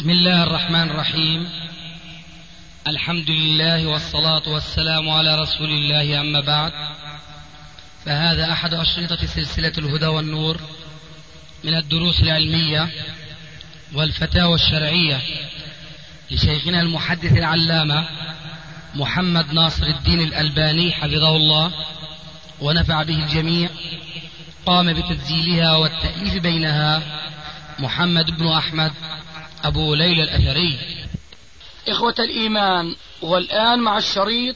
بسم الله الرحمن الرحيم. الحمد لله والصلاة والسلام على رسول الله، أما بعد، فهذا أحد أشرطة سلسلة الهدى والنور من الدروس العلمية والفتاوى الشرعية لشيخنا المحدث العلامة محمد ناصر الدين الألباني حفظه الله ونفع به الجميع. قام بتسجيلها والتأليف بينها محمد بن أحمد أبو ليلى الأثري. إخوة الإيمان، والآن مع الشريط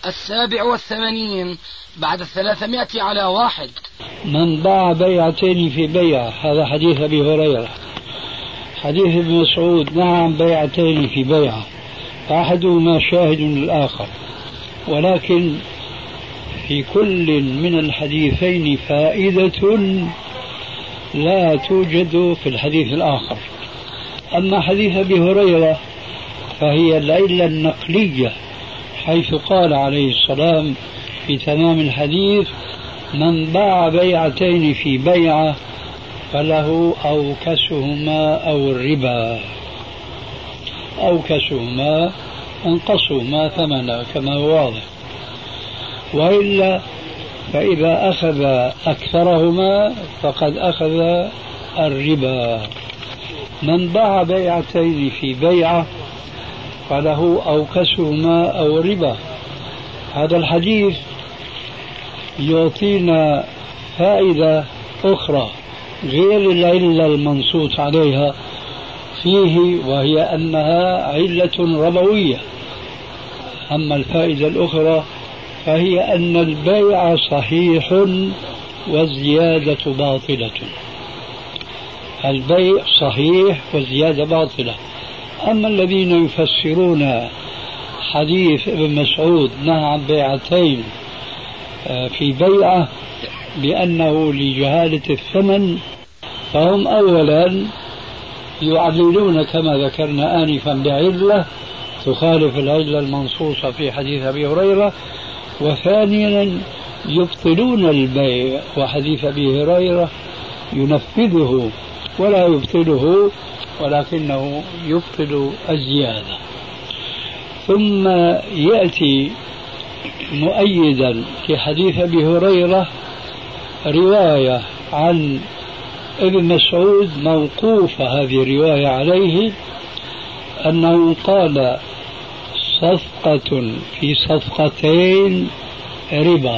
87 بعد 300 على 1. من باع بيعتين في بيع، هذا حديث أبي هريرة. حديث ابن مسعود نعم بيعتين في بيع، فأحدهما شاهد للآخر، ولكن في كل من الحديثين فائدة لا توجد في الحديث الآخر. أما حديث أبي هريرة فهي العلة النقلية، حيث قال عليه السلام في تمام الحديث: من باع بيعتين في بيعة فله أوكسهما أو الربا، أوكسهما انقصهما ثمنا كما هو واضح، وإلا فإذا أخذ أكثرهما فقد أخذ الربا. من باع بيعتين في بيعة فله أوكسهما أو الربا. هذا الحديث يعطينا فائدة أخرى غير العلة المنصوص عليها فيه، وهي أنها علة ربوية. أما الفائدة الأخرى فهي أن البيع صحيح والزيادة باطلة. البيع صحيح والزيادة باطلة. أما الذين يفسرون حديث ابن مسعود نهى عن بيعتين في بيعة بأنه لجهالة الثمن، فهم أولا يعللون كما ذكرنا آنفا بعلة تخالف العلة المنصوصة في حديث أبي هريرة، وثانيا يبطلون البيع، وحديث أبي هريرة ينفذه ولا يبطله، ولكنه يبطل الزيادة. ثم يأتي مؤيدا في حديث أبي هريرة رواية عن ابن مسعود موقوفة، هذه الرواية عليه، أنه قال: صفقة في صفقتين ربا،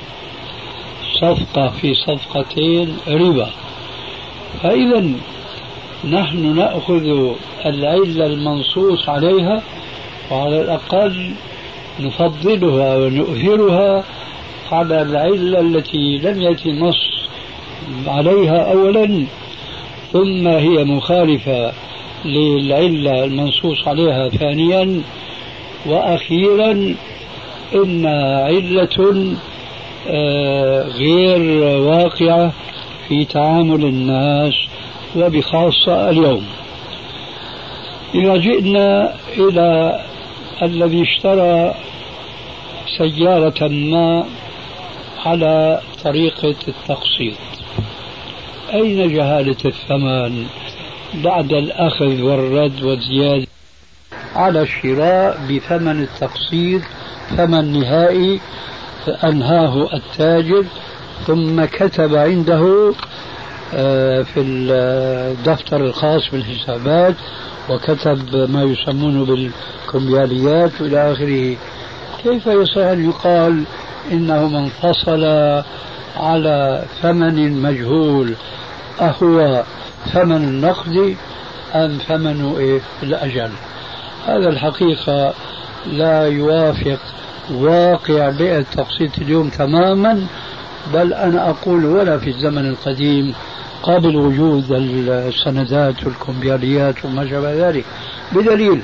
صفقة في صفقتين ربا. فإذا نحن نأخذ العلة المنصوص عليها، وعلى الأقل نفضلها ونؤثرها على العلة التي لم يأتي نص عليها أولا، ثم هي مخالفة للعلة المنصوص عليها ثانيا، وأخيرا إنها علة غير واقعة في تعامل الناس وبخاصة اليوم. إذا جئنا إلى الذي اشترى سيارة ما على طريقة التقسيط، أين جهالة الثمن بعد الأخذ والرد والزيادة على الشراء بثمن التقسيط، ثمن نهائي أنهاه التاجر، ثم كتب عنده في الدفتر الخاص بالحسابات، وكتب ما يسمونه بالكمبياليات إلى آخره. كيف يصح أن يقال إنه من فصل على ثمن مجهول، أهو ثمن النقد أم ثمن الأجل؟ هذا الحقيقة لا يوافق واقع بيئة التقسيط اليوم تماما، بل أنا أقول ولا في الزمن القديم قبل وجود السندات والكمبياليات وما شابه ذلك. بدليل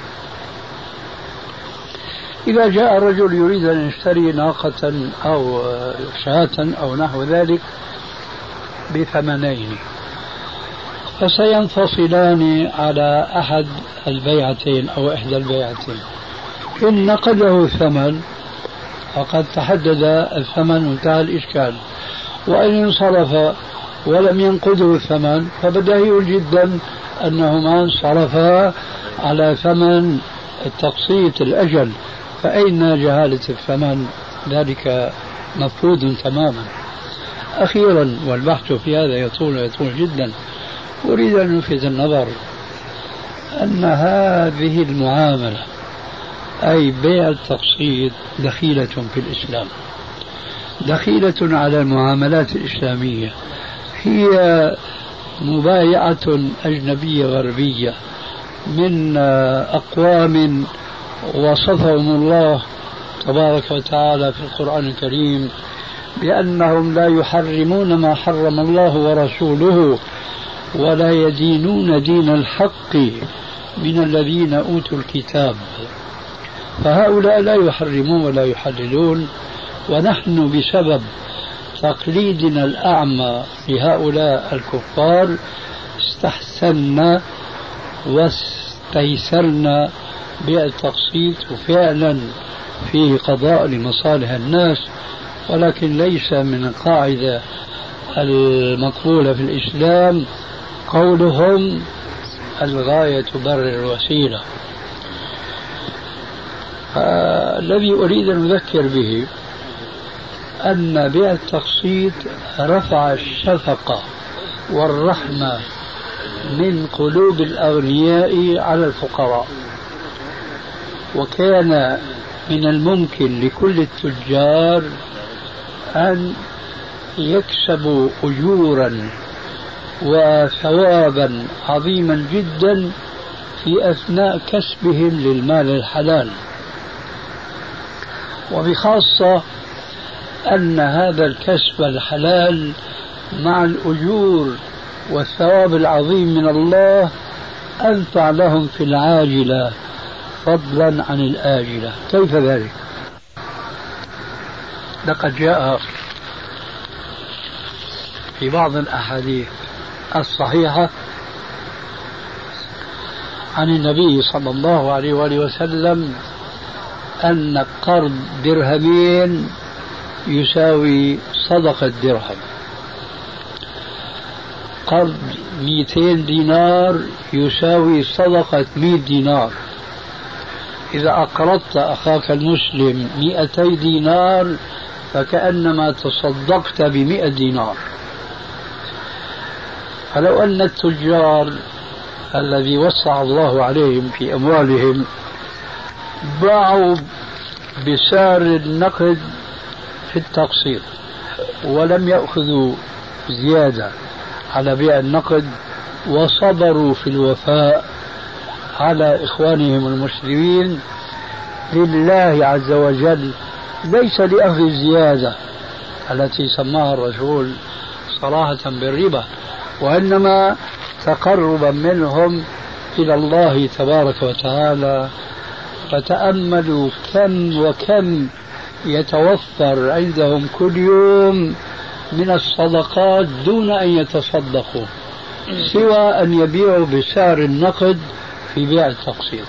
إذا جاء رجل يريد أن يشتري ناقة أو شاة أو نحو ذلك بثمنين، فسينفصلان على أحد البيعتين أو إحدى البيعتين. إن نقده ثمن فقد تحدد الثمن وانتهى الإشكال، وإن انصرف ولم ينقذه الثمن، فبديهي جدا أنهما انصرفا على ثمن التقسيط الأجل، فأين جهالة الثمن؟ ذلك مفقود تماما. أخيرا، والبحث في هذا يطول جدا، أريد أن ألفت النظر أن هذه المعاملة أي بيع التقسيط دخيلة في الإسلام، دخيلة على المعاملات الإسلامية، هي مبايعة أجنبية غربية من أقوام وصفهم الله تبارك وتعالى في القرآن الكريم بأنهم لا يحرمون ما حرم الله ورسوله ولا يدينون دين الحق من الذين أوتوا الكتاب. فهؤلاء لا يحرمون ولا يحللون، ونحن بسبب تقليدنا الأعمى لهؤلاء الكفار استحسنا واستيسرنا بالتقسيط، وفعلا فيه قضاء لمصالح الناس، ولكن ليس من القاعدة المقبولة في الإسلام قولهم الغاية تبرر الوسيلة. الذي أريد أن أذكر به أن بيع التقسيط رفع الشفقة والرحمة من قلوب الأغنياء على الفقراء، وكان من الممكن لكل التجار أن يكسبوا أجورا وثوابا عظيما جدا في أثناء كسبهم للمال الحلال، وبخاصة أن هذا الكسب الحلال مع الأجور والثواب العظيم من الله أنفع لهم في العاجلة فضلا عن الآجلة. كيف ذلك؟ لقد جاء في بعض الأحاديث الصحيحة عن النبي صلى الله عليه وآله وسلم أن قرض درهمين يساوي صدقة درهم، قرض 200 دينار يساوي صدقة 100 دينار، إذا أقرضت أخاك المسلم 200 دينار فكأنما تصدقت ب100 دينار. فلو أن التجار الذي وسع الله عليهم في أموالهم باعوا بسعر النقد في التقسيط ولم يأخذوا زيادة على بيع النقد وصبروا في الوفاء على إخوانهم المسلمين لله عز وجل، ليس لأخذ الزيادة التي سماها الرسول صراحة بالربا، وإنما تقربا منهم إلى الله تبارك وتعالى. فتأملوا كم وكم يتوفر عندهم كل يوم من الصدقات دون أن يتصدقوا، سوى أن يبيعوا بسعر النقد في بيع التقسيط.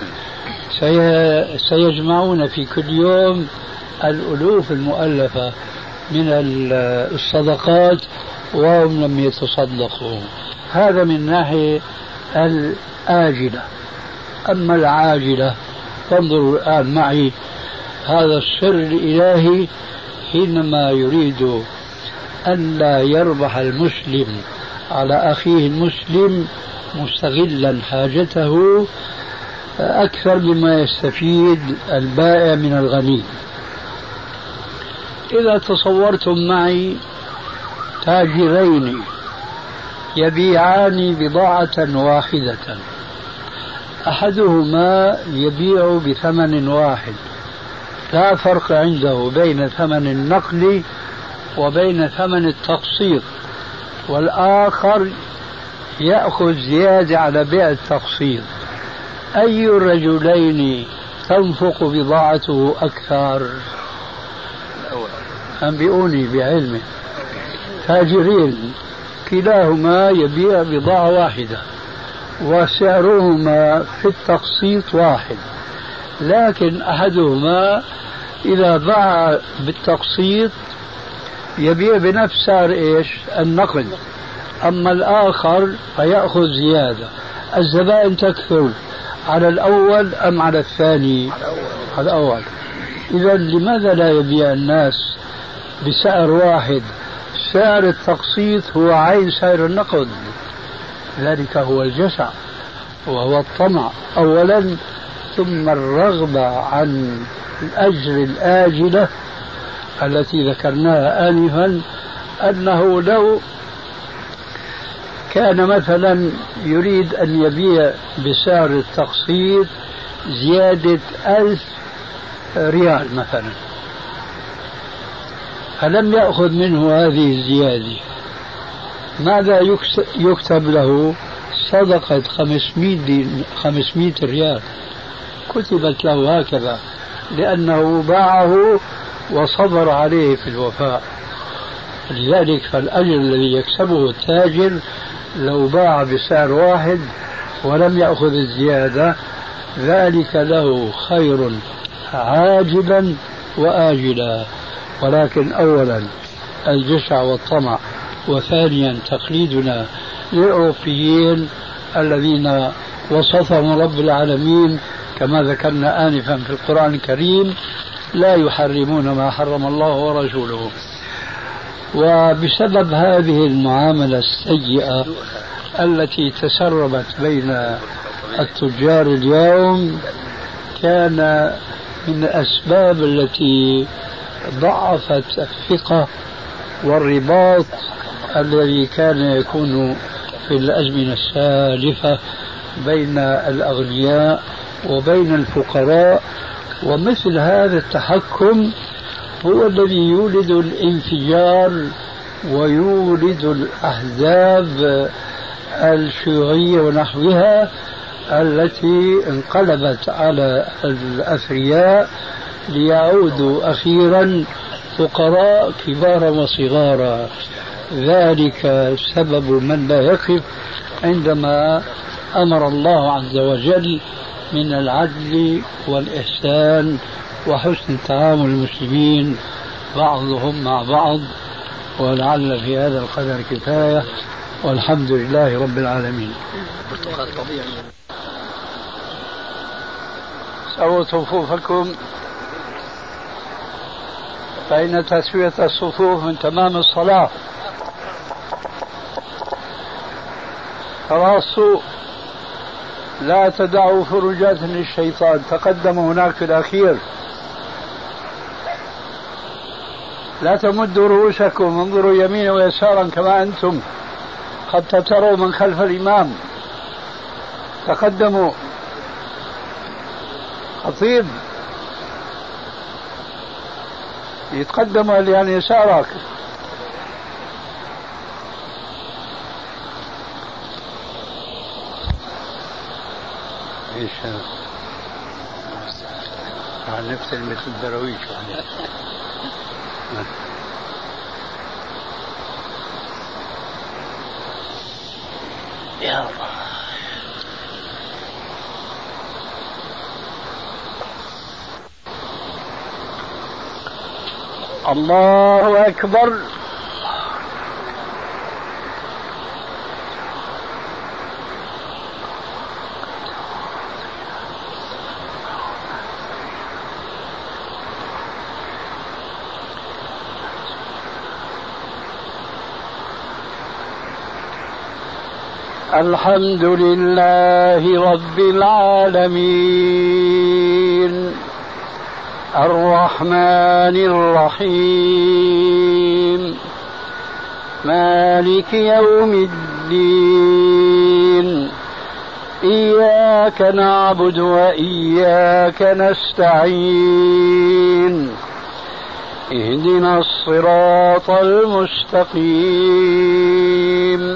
سيجمعون في كل يوم الألوف المؤلفة من الصدقات وهم لم يتصدقوا. هذا من ناحية الآجلة. أما العاجلة فانظروا الآن معي هذا السر الإلهي حينما يريد أن لا يربح المسلم على أخيه المسلم مستغلا حاجته أكثر مما يستفيد البائع من الغني. إذا تصورتم معي تاجرين يبيعان بضاعة واحدة، أحدهما يبيع بثمن واحد لا فرق عنده بين ثمن النقل وبين ثمن التقسيط، والآخر يأخذ زيادة على بيع التقسيط، أي الرجلين تنفق بضاعته أكثر؟ أنبئوني بعلمه. تاجرين كلاهما يبيع بضاعة واحدة وسعرهما في التقسيط واحد، لكن أحدهما إذا باع بالتقسيط يبيع بنفس سعر إيش النقد، أما الآخر فيأخذ زيادة. الزبائن تكثر على الأول أم على الثاني؟ على الأول. إذا لماذا لا يبيع الناس بسعر واحد؟ سعر التقسيط هو عين سعر النقد، ذلك هو الجشع وهو الطمع أولا، ثم الرغبة عن الأجر الآجلة التي ذكرناها آنفا، أنه لو كان مثلا يريد أن يبيع بسعر التقسيط زيادة 1000 ريال مثلا، فلم يأخذ منه هذه الزيادة، ماذا يكتب له؟ صدقة 500 ريال كتبت له هكذا، لأنه باعه وصبر عليه في الوفاء. لذلك فالأجر الذي يكسبه التاجر لو باع بسعر واحد ولم يأخذ الزيادة ذلك له خير عاجلا وآجلا. ولكن أولا الجشع والطمع، وثانيا تقليدنا للأوروبيين الذين وصفهم رب العالمين كما ذكرنا آنفا في القرآن الكريم لا يحرمون ما حرم الله ورسوله. وبسبب هذه المعاملة السيئة التي تسربت بين التجار اليوم، كان من الأسباب التي ضعفت الثقة والرباط الذي كان يكون في الأزمنة السالفة بين الأغنياء وبين الفقراء. ومثل هذا التحكم هو الذي يولد الانفجار ويولد الأحزاب الشيوعية ونحوها التي انقلبت على الأثرياء ليعودوا أخيرا فقراء كبارا وصغارا. ذلك سبب من لا يقف عندما أمر الله عز وجل من العدل والإحسان وحسن تعامل المسلمين بعضهم مع بعض. ولعل في هذا القدر كفاية، والحمد لله رب العالمين. سووا صفوفكم فإن تسوية الصفوف من تمام الصلاة. تراصوا، لا تدعوا فرجات للشيطان. تقدموا هناك في الأخير. لا تمدوا رؤوسكم، انظروا يمينا ويسارا كما أنتم حتى تروا من خلف الإمام. تقدموا. خطيب يتقدم اللي عن يسارك. ايش هذا؟ عن نفس مثل الدرويش. يا الله. الله أكبر. الحمد لله رب العالمين الرحمن الرحيم مالك يوم الدين إياك نعبد وإياك نستعين اهدنا الصراط المستقيم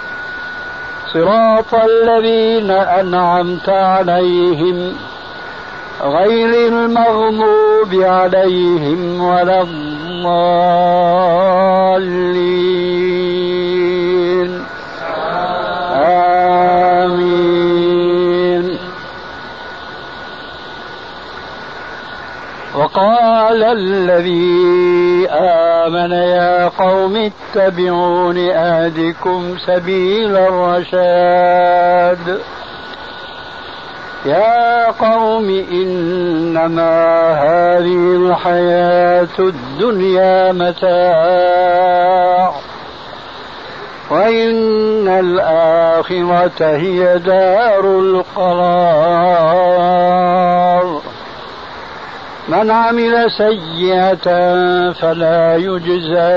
صراط الذين أنعمت عليهم غير المغضوب عليهم ولا الضالين آمين. وقال الذي آمن يا قوم اتبعون أهدكم سبيل الرشاد يا قوم إنما هذه الحياة الدنيا متاع وإن الآخرة هي دار القرار من عمل سيئة فلا يجزى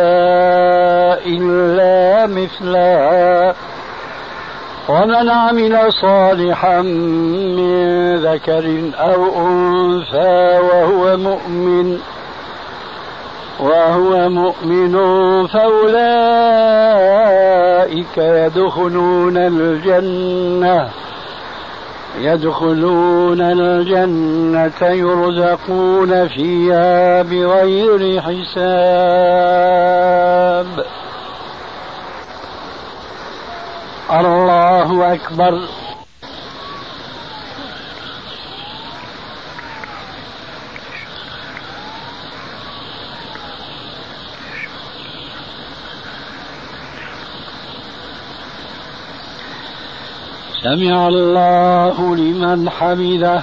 إلا مثلها ومن عمل صالحا من ذكر أو أنثى وهو مؤمن فأولئك يدخلون الجنة يرزقون فيها بغير حساب. الله أكبر. سمع الله لمن حمده.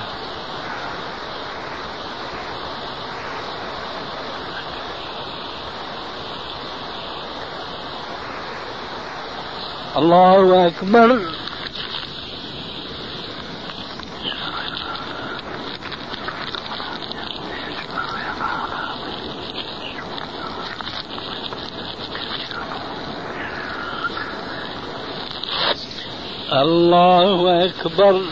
الله أكبر. الله أكبر.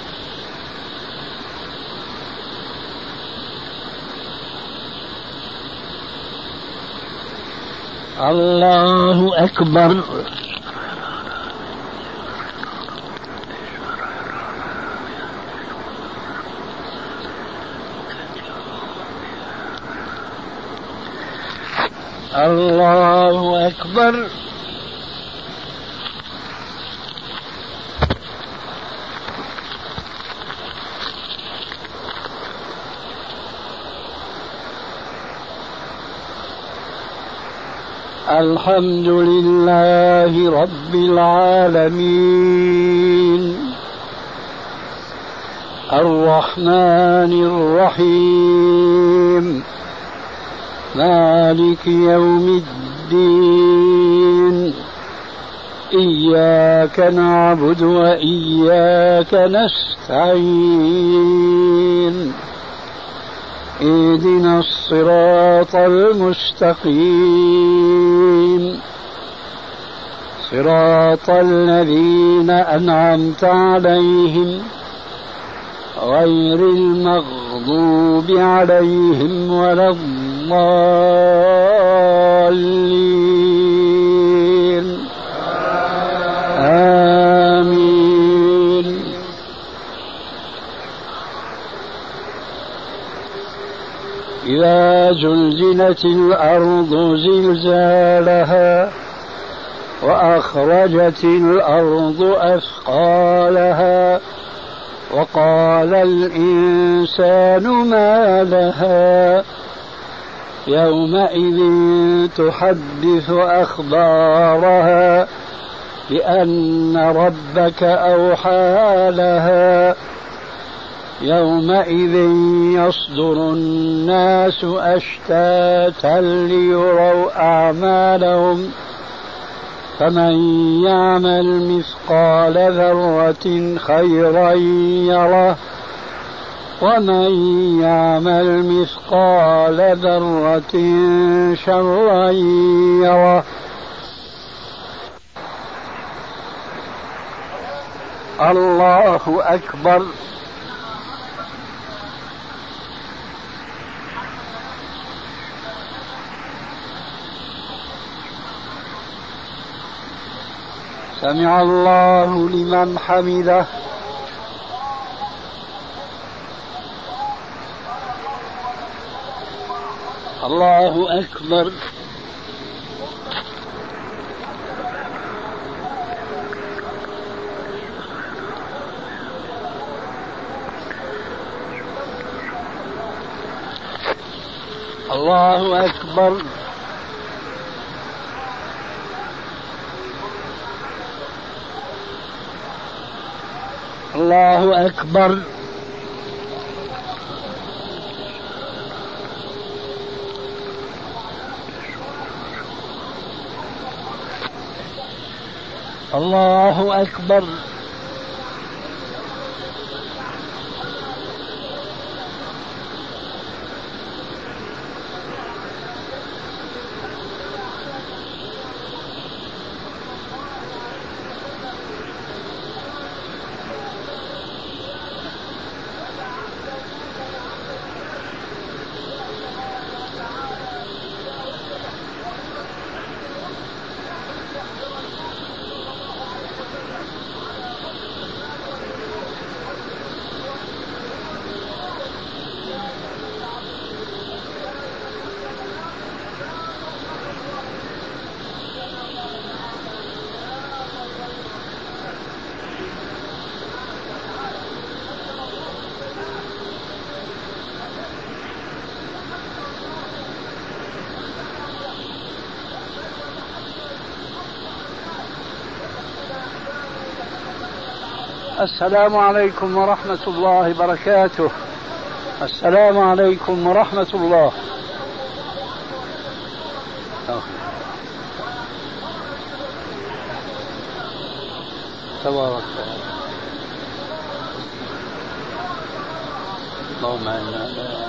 الله أكبر. الله أكبر. الحمد لله رب العالمين الرحمن الرحيم مالك يوم الدين إياك نعبد وإياك نستعين اهدنا الصراط المستقيم صراط الذين أنعمت عليهم غير المغضوب عليهم ولا الضالين آمين. إذا زلزلت الأرض زلزالها وأخرجت الأرض أثقالها وقال الإنسان ما لها يومئذ تحدث أخبارها بأن ربك أوحى لها يومئذ يصدر الناس أشتاتا ليروا أعمالهم فمن يعمل مثقال ذرة خيرا يره ومن يعمل مثقال ذرة شرا يره. الله أكبر. سمع الله لمن حمده. الله أكبر. الله أكبر. الله أكبر. الله أكبر. السلام عليكم ورحمة الله وبركاته. السلام عليكم ورحمة الله. تبارك اللهم إنا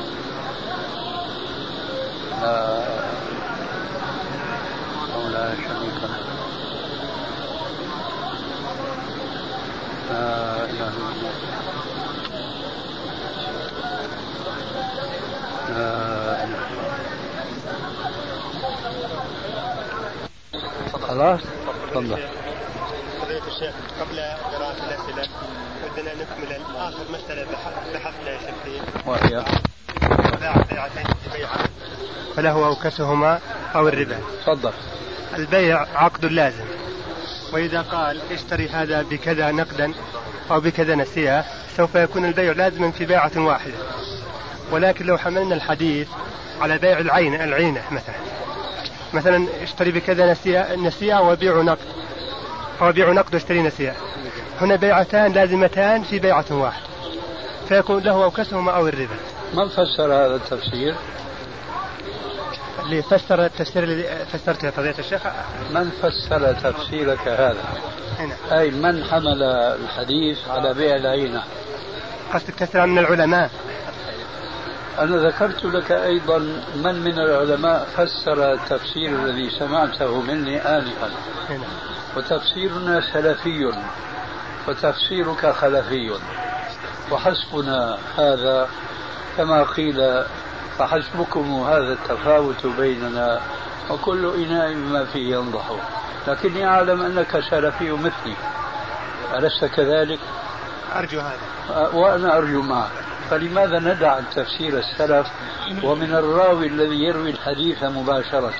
لا شريك له لا إله إلا الله لا إله. خلاص تفضل. فضيلة الشيخ قبل قراءة الأسئلة ودنا نكمل آخر مسألة بحثنا يا شيخ وهي بيعتين في بيعة فله أوكسهما أو الربا. تفضل. البيع عقد لازم، وإذا قال اشتري هذا بكذا نقدا أو بكذا نسيئة سوف يكون البيع لازما في بيعة واحدة. ولكن لو حملنا الحديث على بيع العينة مثلا اشتري بكذا نسيئة وبيع نقد أو بيع نقد واشتري نسيئة، هنا بيعتان لازمتان في بيعة واحدة فيكون له أوكسهما أو الربا. من فسر هذا التفسير؟ اللي فسر التفسير اللي فسرته فضيلة الشيخ. من فسر تفسيرك هذا؟ هنا. أي من حمل الحديث على بيع العينة؟ قصدك تفسير من العلماء؟ أنا ذكرت لك أيضا من العلماء فسر التفسير الذي سمعته مني آنفا. وتفسيرنا سلفي وتفسيرك خلفي، وحسبنا هذا كما قيل فحسبكم هذا التفاوت بيننا وكل إناء بما فيه ينضح. لكني أعلم أنك سلفي مثلي، ألست كذلك؟ أرجو هذا وأنا أرجو معك. فلماذا ندع تفسير السلف ومن الراوي الذي يروي الحديث مباشرة؟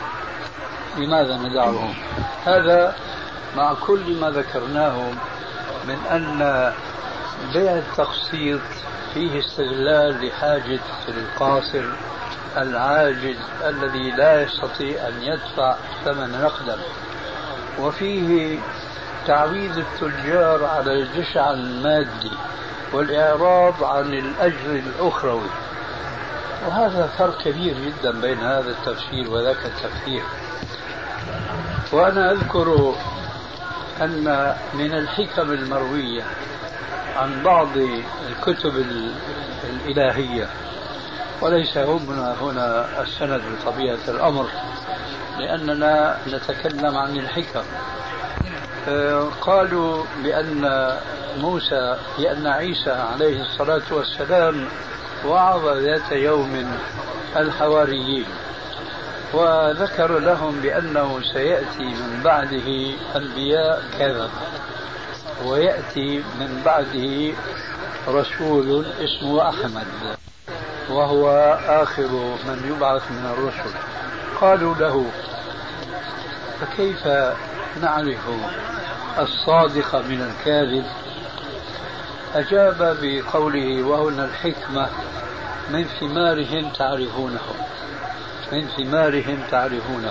لماذا ندعه؟ هذا مع كل ما ذكرناه من أن بيع التقسيط فيه استغلال لحاجة القاصر العاجز الذي لا يستطيع أن يدفع ثمن نقدا، وفيه تعويض التجار على الجشع المادي والإعراض عن الأجر الأخروي. وهذا فرق كبير جدا بين هذا التفسير وذاك التفسير. وأنا أذكر أن من الحكم المروية عن بعض الكتب الإلهية، وليس هنا السند بطبيعة الأمر لأننا نتكلم عن الحكم، قالوا بأن عيسى عليه الصلاة والسلام وعظ ذات يوم الحواريين وذكر لهم بأنه سيأتي من بعده أنبياء كذا ويأتي من بعده رسول اسمه أحمد وهو آخر من يبعث من الرسل. قالوا له فكيف نعرف الصادق من الكاذب؟ أجاب بقوله وهنا الحكمة من ثمارهم تعرفونه. من ثمارهم تعرفونه.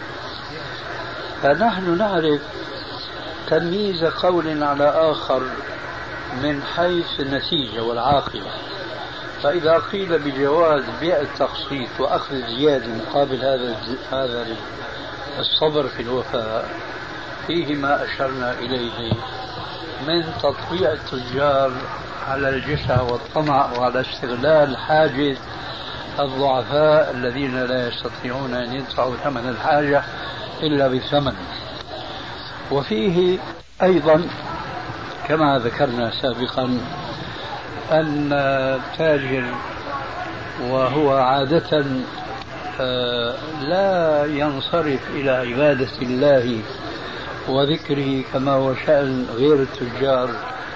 فنحن نعرف تمييز قول على آخر من حيث النتيجة والعاقبة. فإذا قيل بجواز بيع التقسيط وأخذ الزيادة مقابل هذا الصبر في الوفاء، فيه ما أشرنا إليه من تطبيع التجار على الجشع والطمع وعلى استغلال حاجة الضعفاء الذين لا يستطيعون أن يدفعوا ثمن الحاجة إلا بثمن. وفيه أيضا كما ذكرنا سابقا أن التاجر وهو عادة لا ينصرف إلى عبادة الله وذكره كما هو شأن غير التجار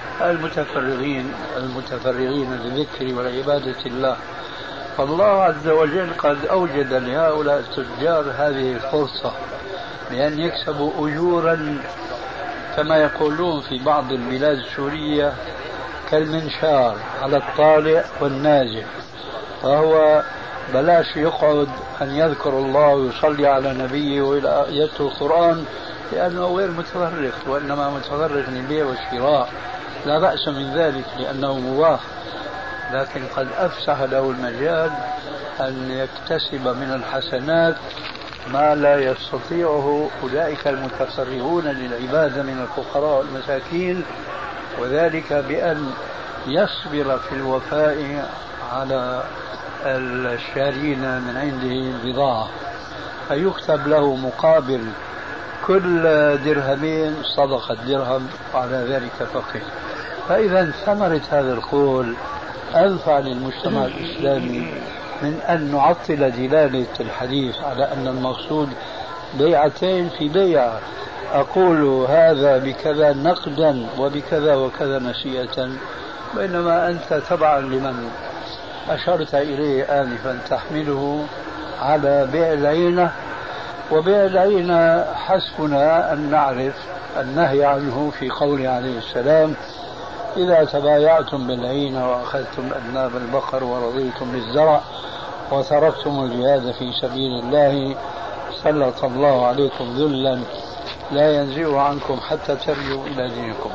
المتفرغين للذكر ولعبادة الله. فالله عز وجل قد أوجد لهؤلاء التجار هذه الفرصة بأن يكسبوا أجورا كما يقولون في بعض البلاد السورية كالمنشار على الطالع والنازل. فهو بلاش يقعد أن يذكر الله ويصلي على نبيه ويتلو القرآن لأنه غير متفرغ، وإنما متفرغ للبيع والشراء. لا بأس من ذلك لأنه مباح، لكن قد أفسح له المجال أن يكتسب من الحسنات ما لا يستطيعه أولئك المتفرغون للعبادة من الفقراء والمساكين، وذلك بأن يصبر في الوفاء على الشارين من عنده البضاعة، فيكتب له مقابل كل درهمين صدقة درهم، وعلى ذلك فقه. فإذا ثمرة هذا القول أنفع للمجتمع الإسلامي من أن نعطل دلالة الحديث على أن المقصود بيعتين في بيع، أقول هذا بكذا نقدا وبكذا وكذا نسيئة، بينما أنت تبعا لمن أشرت إليه آنفا تحمله على بيع العينة. وبيع العينة حسبنا أن نعرف النهي عنه في قوله عليه السلام: إذا تبايعتم بالعينة وأخذتم أذناب البقر ورضيتم بالزرع وتركتم الجهاد في سبيل الله سلط الله عليكم ذلا لا ينزع عنكم حتى ترجعوا إلى دينكم.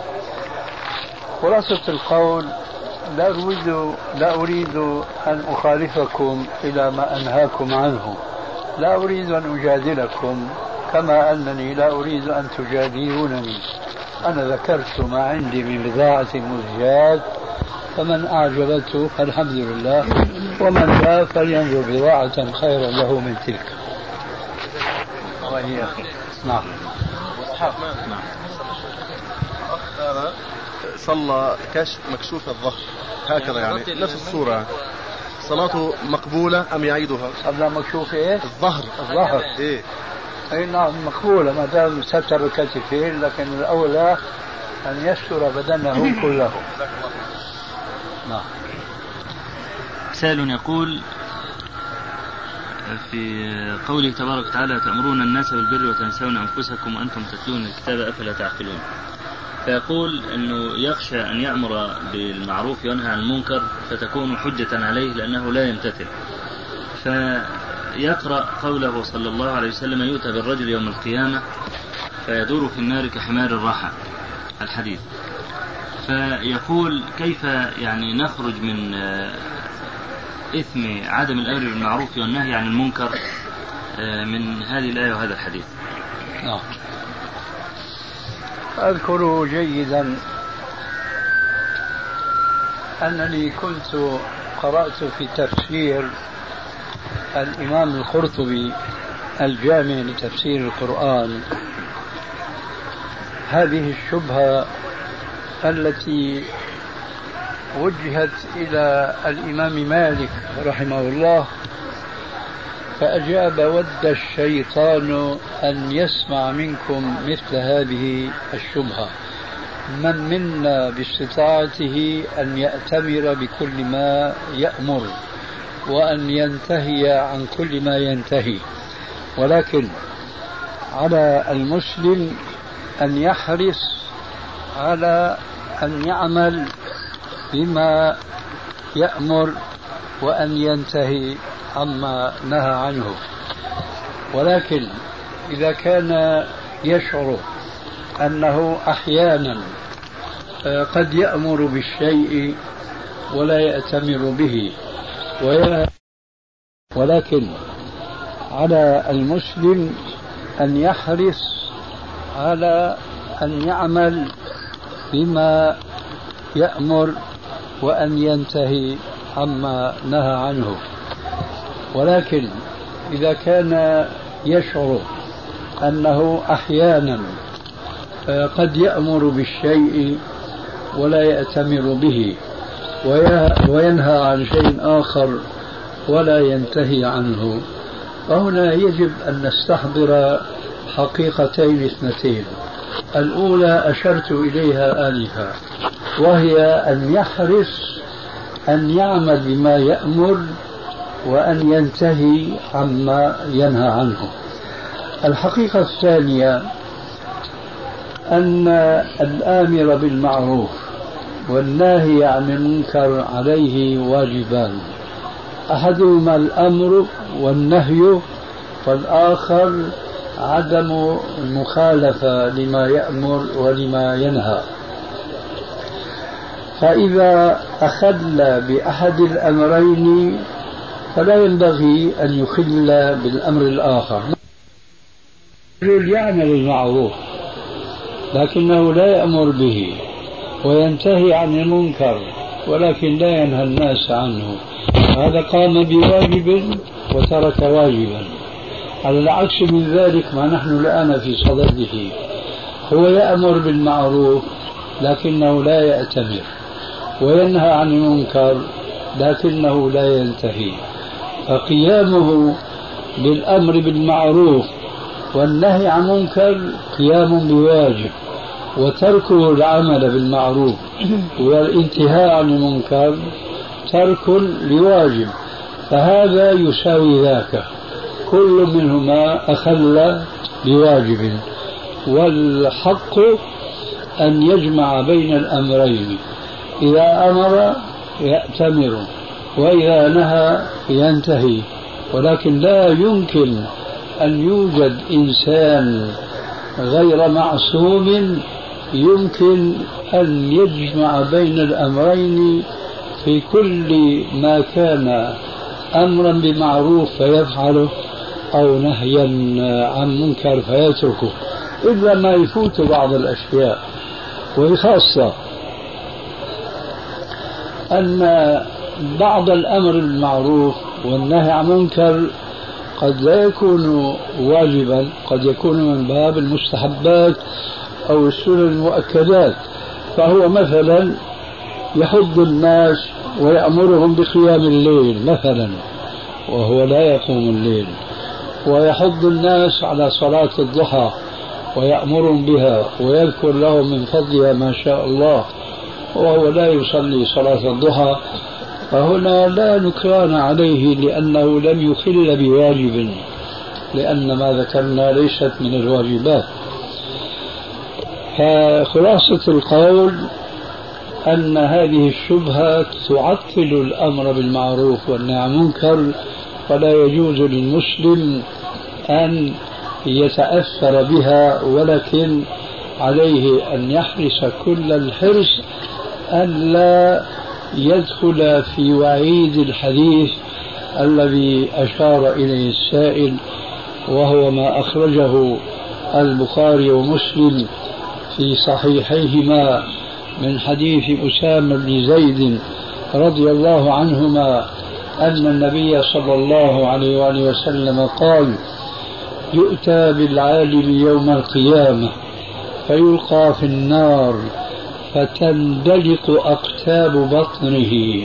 خلاصة القول: لا أريد أن أخالفكم إلى ما أنهاكم عنه، لا أريد أن أجادلكم كما أنني لا أريد أن تجادلونني. أنا ذكرت ما عندي من بضاعة مزجات، فمن أعجبته فالحمد لله، ومن لا فلينظر بضاعة خيرا له من تلك. وهي نعم. هذا صلى مكشوف الظهر هكذا، يعني نفس الصورة، صلاته مقبولة أم يعيدها؟ صلى مكشوف إيه؟ الظهر. إيه؟ أي نعم مقبولة ما دام ستر الكتفين، لكن الأولى أن يستر بدنه كله. نعم. سائل يقول في قوله تبارك وتعالى: تأمرون الناس بالبر وتنسون أنفسكم وأنتم تتلون الكتاب أفلا تعقلون. فيقول أنه يخشى أن يأمر بالمعروف وينهى عن المنكر فتكون حجة عليه لأنه لا يمتثل، فيقرأ قوله صلى الله عليه وسلم: يؤتى بالرجل يوم القيامة فيدور في النار كحمار الرحى، الحديث. فيقول: كيف يعني نخرج من إثم عدم الأمر بالمعروف والنهي عن المنكر من هذه الآية وهذا الحديث؟ أذكر جيدا أنني كنت قرأت في تفسير الإمام القرطبي الجامع لتفسير القرآن هذه الشبهة التي وجهت إلى الإمام مالك رحمه الله، فأجاب: ود الشيطان أن يسمع منكم مثل هذه الشبهة، من منا باستطاعته أن يأتمر بكل ما يأمر وأن ينتهي عن كل ما ينتهي، ولكن على المسلم أن يحرص على أن يعمل بما يأمر وأن ينتهي عما نهى عنه. ولكن إذا كان يشعر أنه أحيانا قد يأمر بالشيء ولا يأتمر به، ولكن على المسلم أن يحرص على أن يعمل بما يأمر وأن ينتهي عما نهى عنه. ولكن إذا كان يشعر أنه أحيانا قد يأمر بالشيء ولا يأتمر به وينهى عن شيء آخر ولا ينتهي عنه، فهنا يجب أن نستحضر حقيقتين اثنتين. الأولى أشرت إليها آنفا، وهي أن يحرص أن يعمل بما يأمر وأن ينتهي عما ينهى عنه. الحقيقة الثانية أن الآمر بالمعروف والناهي عن المنكر عليه واجبان، أحدهما الأمر والنهي، والآخر عدم المخالفة لما يأمر ولما ينهى. فإذا أخل بأحد الأمرين فلا ينبغي أن يخل بالأمر الآخر. الرجل يعمل المعروف لكنه لا يأمر به، وينتهي عن المنكر ولكن لا ينهى الناس عنه، هذا قام بواجب وترك واجبا. على العكس من ذلك ما نحن الآن في صدده، هو يأمر بالمعروف لكنه لا يأتمر، وينهى عن المنكر لكنه لا ينتهي. فقيامه بالأمر بالمعروف والنهي عن منكر قيام بواجب، وتركه العمل بالمعروف والانتهاء عن المنكر ترك لواجب، فهذا يساوي ذاك، كل منهما أخل بواجب. والحق أن يجمع بين الأمرين، إذا أمر يأتمر وإذا نهى ينتهي. ولكن لا يمكن أن يوجد إنسان غير معصوم يمكن أن يجمع بين الأمرين في كل ما كان أمرا بمعروف فيفعله أو نهيا عن منكر فيتركه، إلا ما يفوت بعض الأشياء. وخاصة أن بعض الأمر بالمعروف والنهي عن منكر قد لا يكون واجبا، قد يكون من باب المستحبات أو السنن المؤكدات. فهو مثلا يحض الناس ويأمرهم بقيام الليل مثلا وهو لا يقوم الليل، ويحض الناس على صلاة الضحى ويأمرهم بها ويذكر لهم من فضلها ما شاء الله وهو لا يصلي صلاة الضحى، فهنا لا نكران عليه لأنه لم يخل بواجب، لأن ما ذكرنا ليست من الواجبات. فخلاصة القول أن هذه الشبهة تعطل الأمر بالمعروف والنهي عن المنكر، فلا يجوز للمسلم أن يتأثر بها، ولكن عليه أن يحرص كل الحرص أن لا يدخل في وعيد الحديث الذي أشار إليه السائل، وهو ما أخرجه البخاري ومسلم في صحيحيهما من حديث أسامة بن زيد رضي الله عنهما أن النبي صلى الله عليه وآله وسلم قال: يؤتى بالعالم يوم القيامة فيلقى في النار فتندلق أقتاب بطنه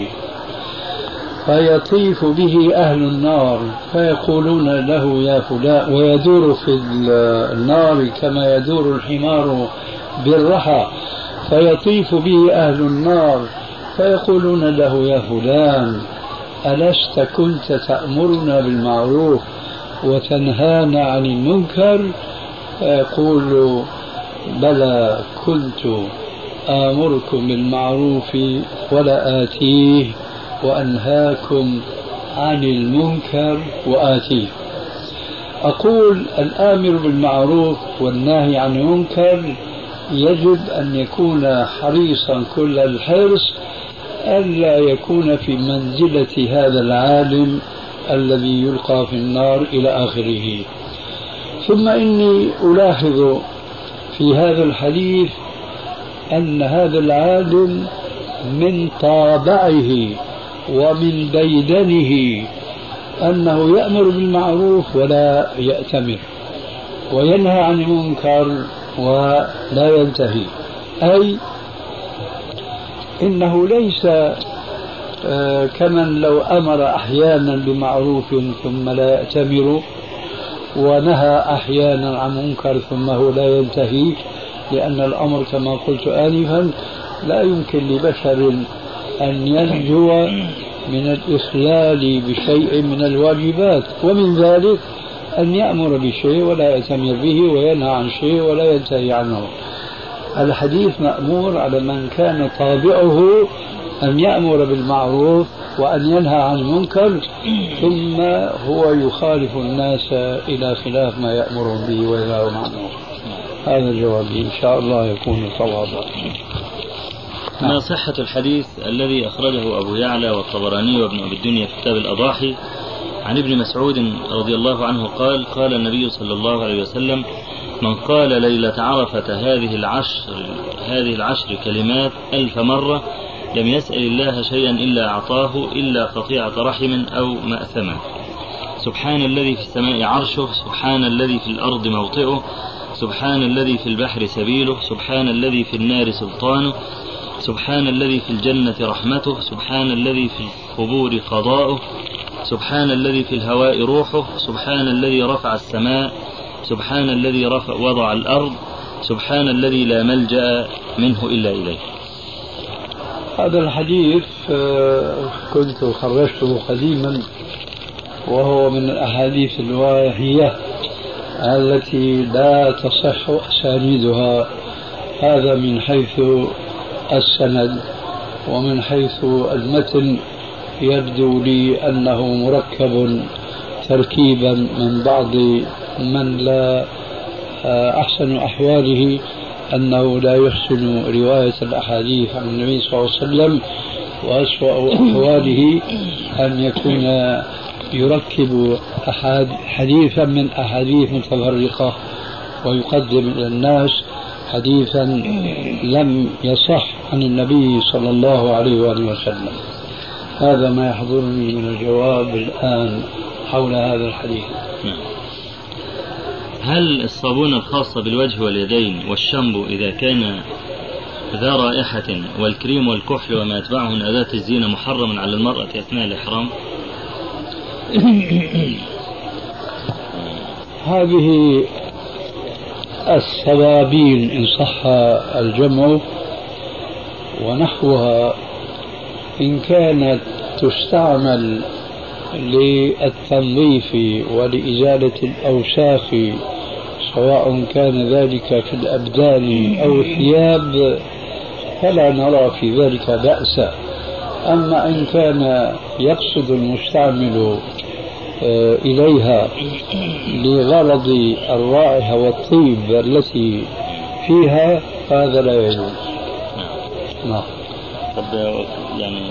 فيطيف به أهل النار فيقولون له يا فلان، ويدور في النار كما يدور الحمار بالرحى، فيطيف به أهل النار فيقولون له يا فلان ألست كنت تأمرنا بالمعروف وتنهانا عن المنكر؟ فيقول بلى كنت آمركم بالمعروف ولا آتيه وأنهاكم عن المنكر وآتيه. أقول الآمر بالمعروف والناهي عن المنكر يجب أن يكون حريصا كل الحرص ألا يكون في منزلة هذا العالم الذي يلقى في النار إلى آخره. ثم إني ألاحظ في هذا الحديث أن هذا العالم من طابعه ومن ديدنه أنه يأمر بالمعروف ولا يأتمر، وينهى عن المنكر ولا ينتهي، أي إنه ليس كمن لو أمر أحيانا بمعروف ثم لا يأتمر، ونهى أحيانا عن منكر ثم هو لا ينتهي، لأن الأمر كما قلت آنفا لا يمكن لبشر أن ينجو من الإخلال بشيء من الواجبات، ومن ذلك أن يأمر بشيء ولا يأتمر به، وينهى عن شيء ولا ينتهي عنه. الحديث مأمور على من كان طابعه أن يأمر بالمعروف وأن ينهى عن المنكر، ثم هو يخالف الناس إلى خلاف ما يأمرهم به وينهاهم عنه. هذا جوابي، إن شاء الله يكون صوابا. ما صحة الحديث الذي أخرجه أبو يعلى والطبراني وابن أبي الدنيا في كتاب الأضاحي عن ابن مسعود رضي الله عنه قال: قال النبي صلى الله عليه وسلم: من قال ليلة عرفة هذه العشر كلمات 1000 مرة لم يسأل الله شيئا إلا أعطاه إلا قطيعة رحم أو مأثمة. سبحان الذي في السماء عرشه، سبحان الذي في الأرض موطئه، سبحان الذي في البحر سبيله، سبحان الذي في النار سلطانه، سبحان الذي في الجنة رحمته، سبحان الذي في القبور قضاؤه، سبحان الذي في الهواء روحه، سبحان الذي رفع السماء، سبحان الذي وضع الأرض، سبحان الذي لا ملجأ منه إلا إليه. هذا الحديث كنت خرجته قديما، وهو من الأحاديث الواهية التي لا تصح أسانيدها، هذا من حيث السند، ومن حيث المتن يبدو لي أنه مركب تركيبا من بعض من لا أحسن أحواله أنه لا يحسن رواية الأحاديث عن النبي صلى الله عليه وسلم، وأسوأ أحواله أن يكون يركب حديثا من أحاديث متفرقة ويقدم إلى الناس حديثا لم يصح عن النبي صلى الله عليه وآله وسلم. هذا ما يحضرني من الجواب الآن حول هذا الحديث. هل الصابون الخاصة بالوجه واليدين والشامبو إذا كان ذا رائحة والكريم والكحل وما يتبعه من أداة الزينة محرم على المرأة أثناء الإحرام؟ هذه الصوابين إن صح الجمع ونحوها إن كانت تستعمل للتنظيف ولإزالة الأوساخ سواء كان ذلك في الأبدان أو الثياب فلا نرى في ذلك بأسا. أما إن كان يقصد المستعمل إليها لغرض الرائحة والطيب التي فيها هذا لا يجوز. نعم. يعني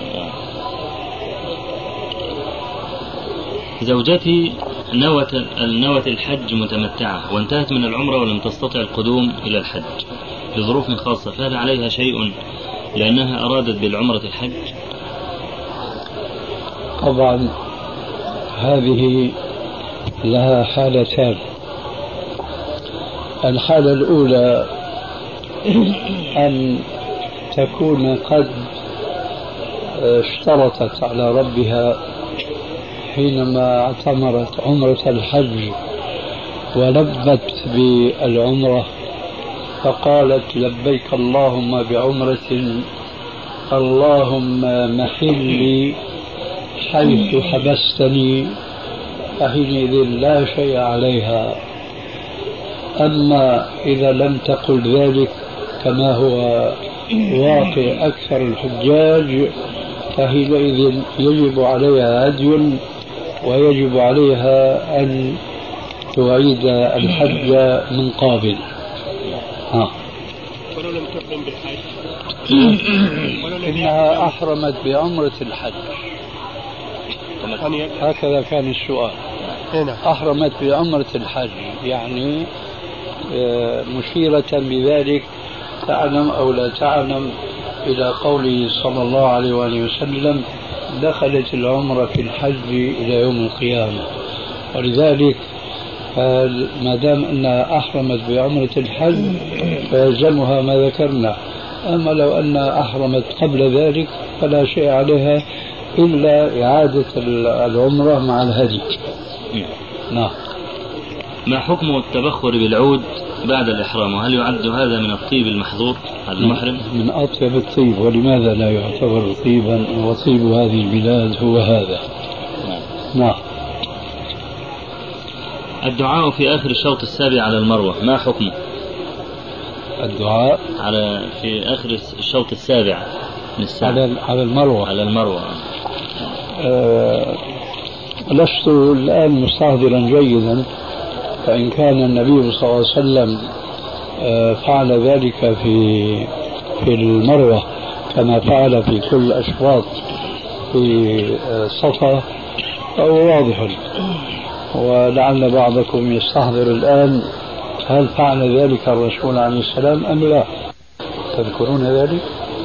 زوجتي نوت الحج متمتعة وانتهت من العمرة ولم تستطع القدوم إلى الحج لظروف خاصة، فهل عليها شيء لأنها أرادت بالعمرة الحج؟ طبعا هذه لها حالتان. الحالة الأولى أن تكون قد اشترطت على ربها حينما اعتمرت عمرة الحج ولبت بالعمرة فقالت لبيك اللهم بعمرة اللهم محلي حيث حبستني، فحينئذ لا شيء عليها. أما إذا لم تقل ذلك كما هو واقع أكثر الحجاج فحينئذ يجب عليها هدي ويجب عليها أن تعيد الحج من قابل. ولو لم تحرم بالحج إنها أحرمت بعمرة الحج، هكذا كان السؤال. أحرمت بعمرة الحج يعني مشيرة بذلك تعلم أو لا تعلم إلى قوله صلى الله عليه وآله وسلم دخلت العمرة في الحج إلى يوم القيامة. ولذلك ما دام أنها أحرمت بعمرة الحج فيلزمها ما ذكرنا. أما لو أنها أحرمت قبل ذلك فلا شيء عليها إلا إعادة العمرة مع الهدي. نعم. ما حكم التبخر بالعود بعد الإحرام؟ وهل يعد هذا من الطيب المحظور على المحرم؟ من أطيب الطيب، ولماذا لا يعتبر طيبا؟ وطيب هذه البلاد هو هذا. نعم. الدعاء في آخر الشوط السابع على المروة ما حكمه؟ الدعاء في آخر الشوط السابع من الساعة على المروة. على المروة. لست الآن مستحضرا جيدا، فإن كان النبي صلى الله عليه وسلم فعل ذلك في المروة كما فعل في كل الأشواط في صفا فهو واضح. ولعل بعضكم يستحضر الآن هل فعل ذلك الرسول عليه السلام أم لا؟ تذكرون ذلك؟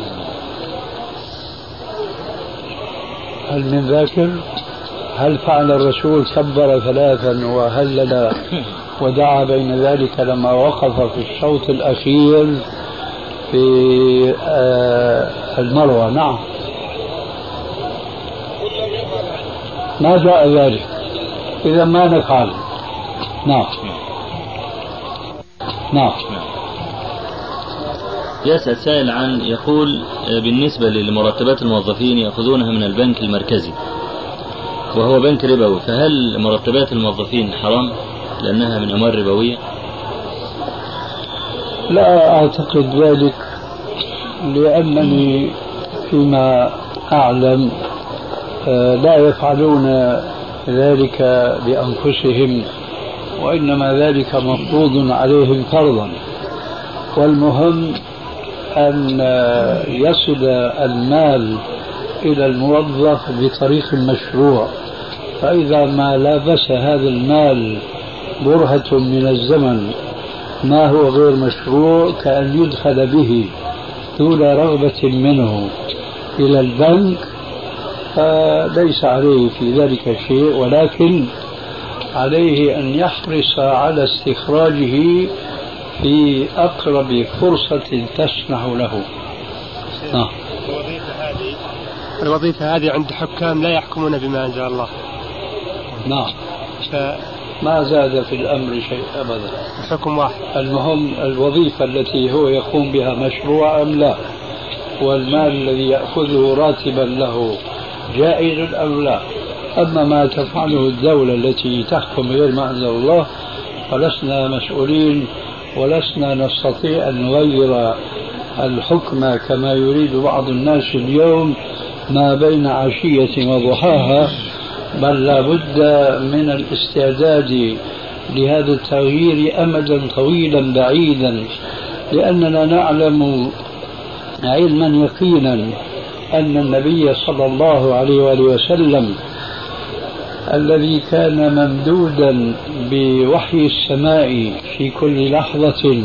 هل من ذاكر؟ هل فعل الرسول كبر ثلاثا وهلل ودعا بين ذلك لما وقف في الشوط الأخير في المروة؟ نعم. ما جاء ذلك، إذا ما نفعل. نعم. نعم. يسأل سائل عن يقول بالنسبة لمرتبات الموظفين يأخذونها من البنك المركزي وهو بنك ربوي، فهل مرتبات الموظفين حرام لأنها من أموال ربوية؟ لا أعتقد ذلك، لأنني فيما أعلم لا يفعلون ذلك بأنفسهم، وإنما ذلك مفروض عليهم فرضا. والمهم أن يصل المال إلى الموظف بطريق مشروع، فإذا ما لابس هذا المال برهة من الزمن ما هو غير مشروع كأن يدخل به دون رغبة منه إلى البنك فليس عليه في ذلك شيء، ولكن عليه أن يحرص على استخراجه في أقرب فرصة تسمح له. الوظيفة هذه عند حكام لا يحكمون بما أنزل الله. نعم. ما زاد في الأمر شيء أبدا، حكم واحد. المهم الوظيفة التي هو يقوم بها مشروع أم لا، والمال الذي يأخذه راتبا له جائز أم لا. أما ما تفعله الدولة التي تحكم غير ما أنزل الله فلسنا مسؤولين، ولسنا نستطيع أن نغير الحكم كما يريد بعض الناس اليوم ما بين عشية وضحاها، بل لا بد من الاستعداد لهذا التغيير أمدا طويلا بعيدا، لأننا نعلم علما يقينا أن النبي صلى الله عليه وآله وسلم الذي كان ممدودا بوحي السماء في كل لحظة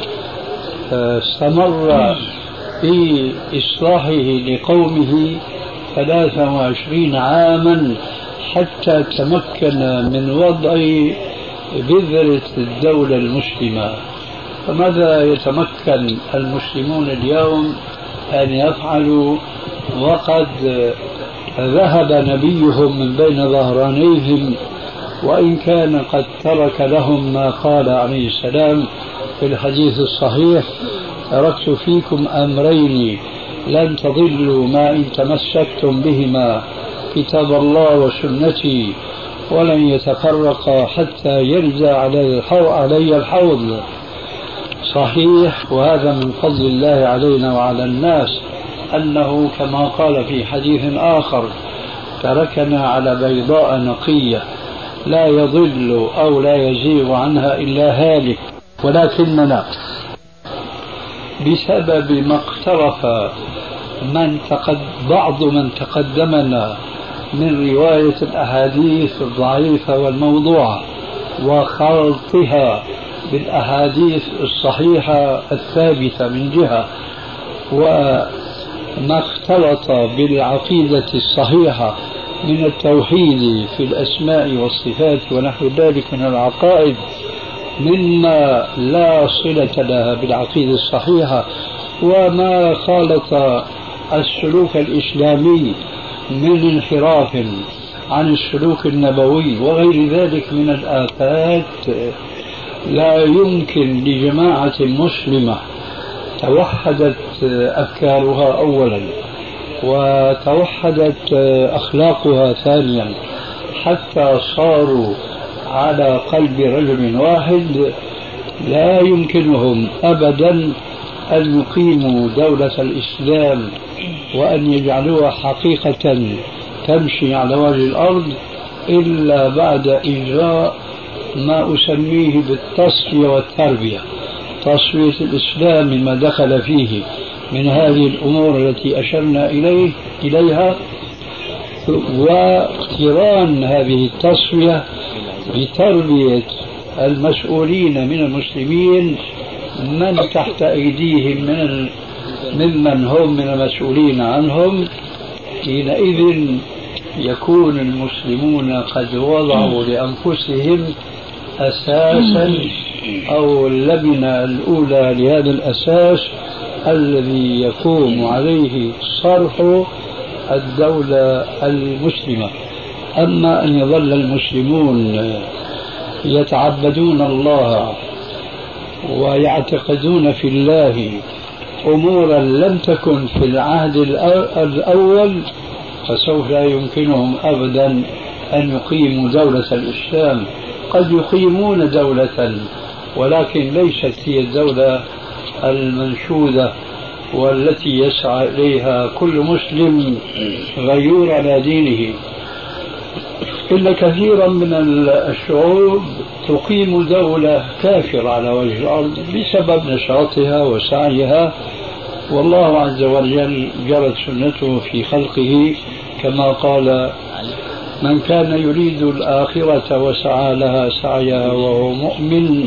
استمر في إصلاحه لقومه 23 عاما حتى تمكن من وضع بذرة الدولة المسلمة. فماذا يتمكن المسلمون اليوم أن يفعلوا وقد ذهب نبيهم من بين ظهرانيهم، وإن كان قد ترك لهم ما قال عليه السلام في الحديث الصحيح: تركت فيكم أمرين لن تضلوا ما إن تمسكتم بهما، كتاب الله وسنتي، ولن يتفرقا حتى يرد علي الحوض. صحيح، وهذا من فضل الله علينا وعلى الناس أنه كما قال في حديث آخر: تركنا على بيضاء نقية لا يضل أو لا يزيغ عنها إلا هالك، ولكننا بسبب ما اقترف بعض من تقدمنا من رواية الأحاديث الضعيفة والموضوعة وخلطها بالأحاديث الصحيحة الثابتة من جهة، وما اختلط بالعقيدة الصحيحة من التوحيد في الأسماء والصفات ونحو ذلك من العقائد مما لا صلة لها بالعقيدة الصحيحة، وما خالط السلوك الإسلامي من انحراف عن السلوك النبوي وغير ذلك من الآفات، لا يمكن لجماعة مسلمة توحدت أفكارها أولا وتوحدت أخلاقها ثانيا حتى صاروا على قلب رجل واحد، لا يمكنهم أبدا أن يقيموا دولة الإسلام وأن يجعلوها حقيقة تمشي على وجه الأرض إلا بعد إجراء ما أسميه بالتصفية والتربية، تصفية الإسلام مما دخل فيه من هذه الأمور التي أشرنا إليها، واقتران هذه التصفية بتربية المسؤولين من المسلمين من تحت أيديهم ممن هم من المسؤولين عنهم. حينئذ يكون المسلمون قد وضعوا لأنفسهم أساسا أو اللبنة الأولى لهذا الأساس الذي يقوم عليه صرح الدولة المسلمة. أما أن يظل المسلمون يتعبدون الله ويعتقدون في الله أمورا لم تكن في العهد الأول، فسوف لا يمكنهم أبدا أن يقيموا دولة الإسلام. قد يقيمون دولة ولكن ليست هي الدولة المنشودة والتي يسعى إليها كل مسلم غيور على دينه. إن كثيرا من الشعوب تقيم دولة كافرة على وجه الأرض بسبب نشاطها وسعيها، والله عز وجل جرت سنته في خلقه كما قال: من كان يريد الآخرة وسعى لها سعيها وهو مؤمن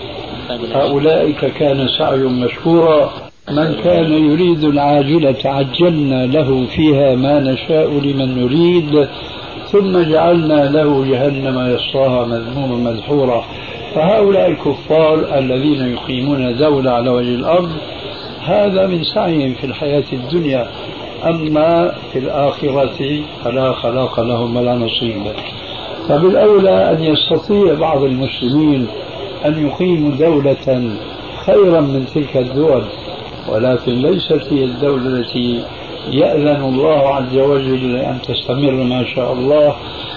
أولئك كان سعي مشكورا، من كان يريد العاجلة عجلنا له فيها ما نشاء لمن نريد ثم جعلنا له جهنم يصلاها مذموما مدحورا. فهؤلاء الكفار الذين يقيمون دولة على وجه الأرض هذا من سعيهم في الحياة الدنيا، أما في الآخرة فلا خلاق لهم ولا نصيب. فبالأولى أن يستطيع بعض المسلمين أن يقيموا دولة خيرا من تلك الدول، ولكن ليست هي الدولة التي يأذن الله عز وجل أن تستمر ما شاء الله،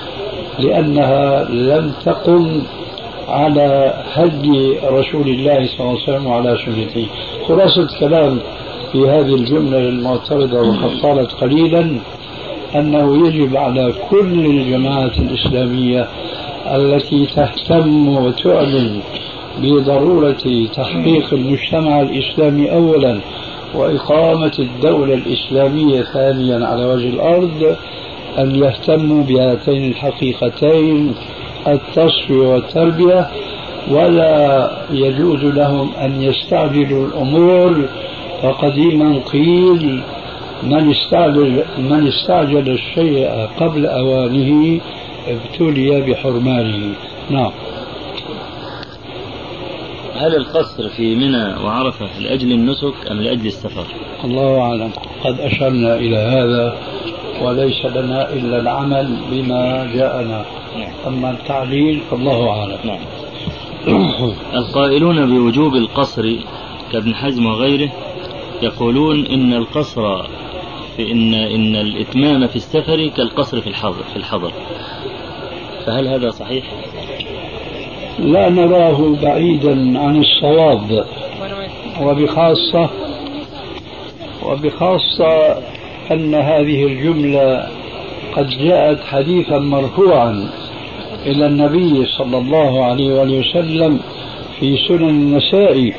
لأنها لم تقم على هدي رسول الله صلى الله عليه وسلم وعلى سنته. خلاصة كلام في هذه الجملة المعترضة وقد طالت قليلا أنه يجب على كل الجماعات الإسلامية التي تهتم وتعلن بضرورة تحقيق المجتمع الإسلامي أولا وإقامة الدولة الإسلامية ثانيا على وجه الأرض أن يهتموا بهاتين الحقيقتين، التصفية والتربية، ولا يجوز لهم أن يستعجلوا الأمور. فقديما قيل: من استعجل الشيء قبل أوانه ابتلي بحرمانه. نعم. هل القصر في منى وعرفة لأجل النسك أم لأجل السفر؟ الله أعلم، قد أشرنا إلى هذا وليس لنا إلا العمل بما جاءنا. أما التعليل فالله أعلم. نعم. القائلون بوجوب القصر كابن حزم وغيره يقولون إن القصر إن الإتمام في السفر كالقصر في الحضر، فهل هذا صحيح؟ لا نراه بعيدا عن الصواب، وبخاصة أن هذه الجملة قد جاءت حديثا مرفوعا إلى النبي صلى الله عليه وآله وسلم في سنن النسائي،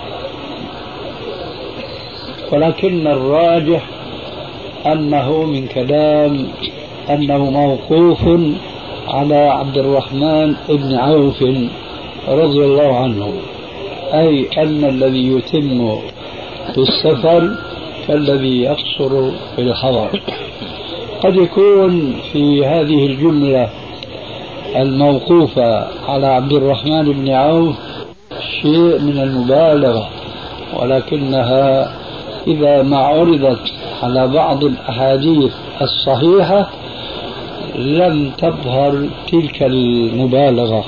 ولكن الراجح أنه من كلام أنه موقوف على عبد الرحمن بن عوف رضي الله عنه، أي أن الذي يتم في السفر كالذي يقصر في الحضر. قد يكون في هذه الجملة الموقوفة على عبد الرحمن بن عوف شيء من المبالغة، ولكنها إذا ما عرضت على بعض الأحاديث الصحيحة لم تظهر تلك المبالغة.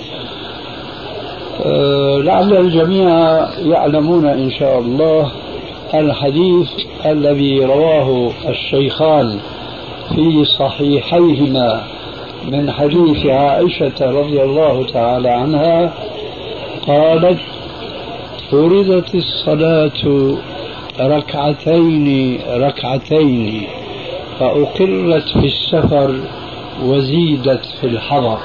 لعل الجميع يعلمون إن شاء الله الحديث الذي رواه الشيخان في صحيحيهما من حديث عائشة رضي الله تعالى عنها قالت: فرضت الصلاة ركعتين ركعتين فأقرت في السفر وزيدت في الحضر.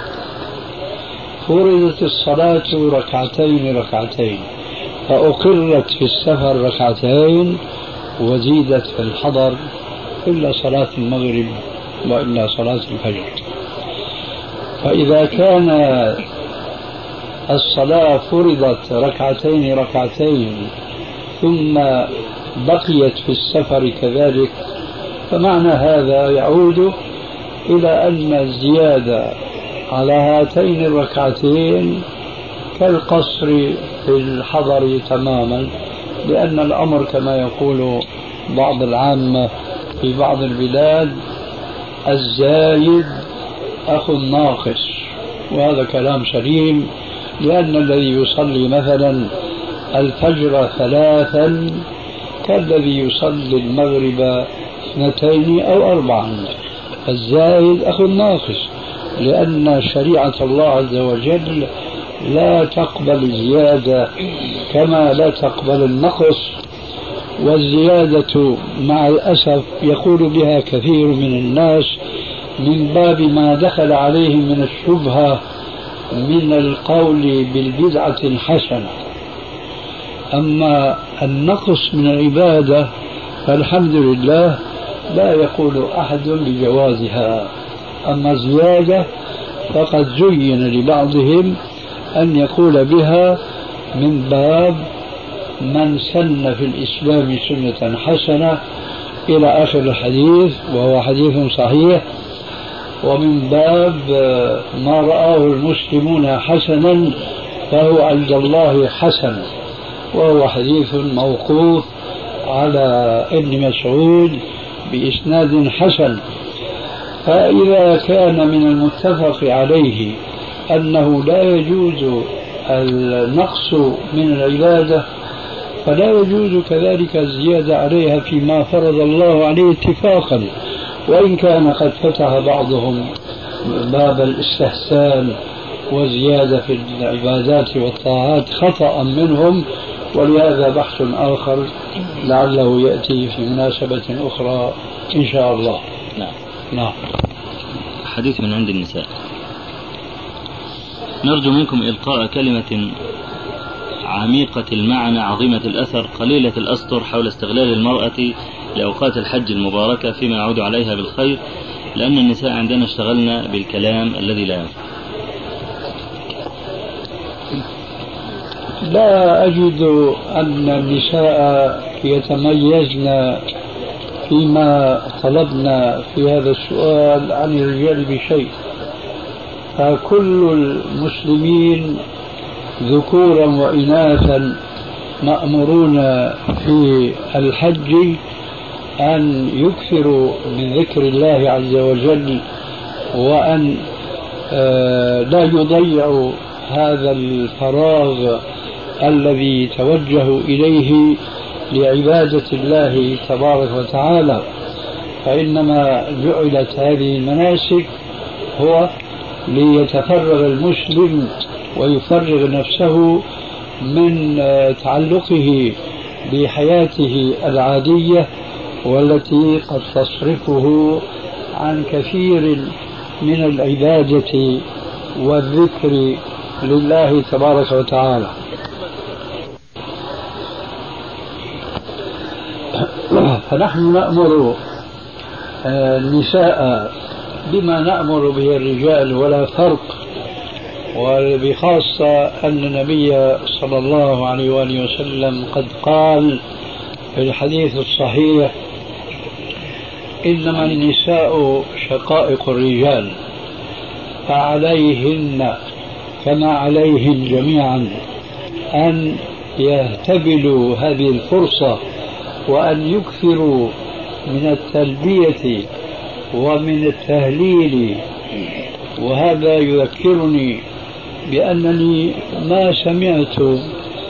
فرضت الصلاة ركعتين ركعتين فأقرت في السفر ركعتين وزيدت في الحضر إلا صلاة المغرب وإلا صلاة الفجر. فإذا كان الصلاة فرضت ركعتين ركعتين ثم بقيت في السفر كذلك، فمعنى هذا يعود إلى أن الزيادة على هاتين الركعتين كالقصر في الحضر تماما، لأن الأمر كما يقول بعض العامة في بعض البلاد الزايد أخو الناقص، وهذا كلام سليم، لأن الذي يصلي مثلا الفجر 3 كالذي يصلي المغرب 2 أو 4. الزايد أخو الناقص، لأن شريعة الله عز وجل لا تقبل الزيادة كما لا تقبل النقص، والزيادة مع الأسف يقول بها كثير من الناس من باب ما دخل عليهم من الشبهة من القول بالبدعة الحسنة. أما النقص من العبادة فالحمد لله لا يقول أحد بجوازها، أما زيادة فقد زين لبعضهم أن يقول بها من باب من سن في الإسلام سنة حسنة إلى آخر الحديث، وهو حديث صحيح، ومن باب ما رآه المسلمون حسنا فهو عند الله حسن، وهو حديث موقوف على ابن مسعود بإسناد حسن. فإذا كان من المتفق عليه أنه لا يجوز النقص من العبادة، فلا يجوز كذلك الزيادة عليها فيما فرض الله عليه اتفاقا، وإن كان قد فتح بعضهم باب الاستحسان وزيادة في العبادات والطاعات خطأ منهم، ولهذا بحث آخر لعله يأتي في مناسبة أخرى إن شاء الله. نعم. حديث من عند النساء. نرجو منكم إلقاء كلمة عميقة المعنى عظيمة الأثر قليلة الأسطر حول استغلال المرأة لأوقات الحج المباركة فيما يعود عليها بالخير، لأن النساء عندنا اشتغلنا بالكلام الذي لا ينفع. لا أجد أن النساء يتميزن فيما طلبنا في هذا السؤال عن الرجال بشيء، فكل المسلمين ذكورا وإناثا مأمورون في الحج أن يكثروا من ذكر الله عز وجل، وأن لا يضيعوا هذا الفراغ الذي توجهوا إليه لعبادة الله تبارك وتعالى. فإنما جعلت هذه المناسك هو ليتفرغ المسلم ويفرغ نفسه من تعلقه بحياته العادية والتي قد تصرفه عن كثير من العبادة والذكر لله تبارك وتعالى. فنحن نأمر النساء بما نأمر به الرجال ولا فرق، وبخاصة أن النبي صلى الله عليه وآله وسلم قد قال في الحديث الصحيح: إنما النساء شقائق الرجال، فعليهن كما عليهم جميعا أن يهتبلوا هذه الفرصة وأن يكثروا من التلبية ومن التهليل. وهذا يذكرني بأنني ما سمعت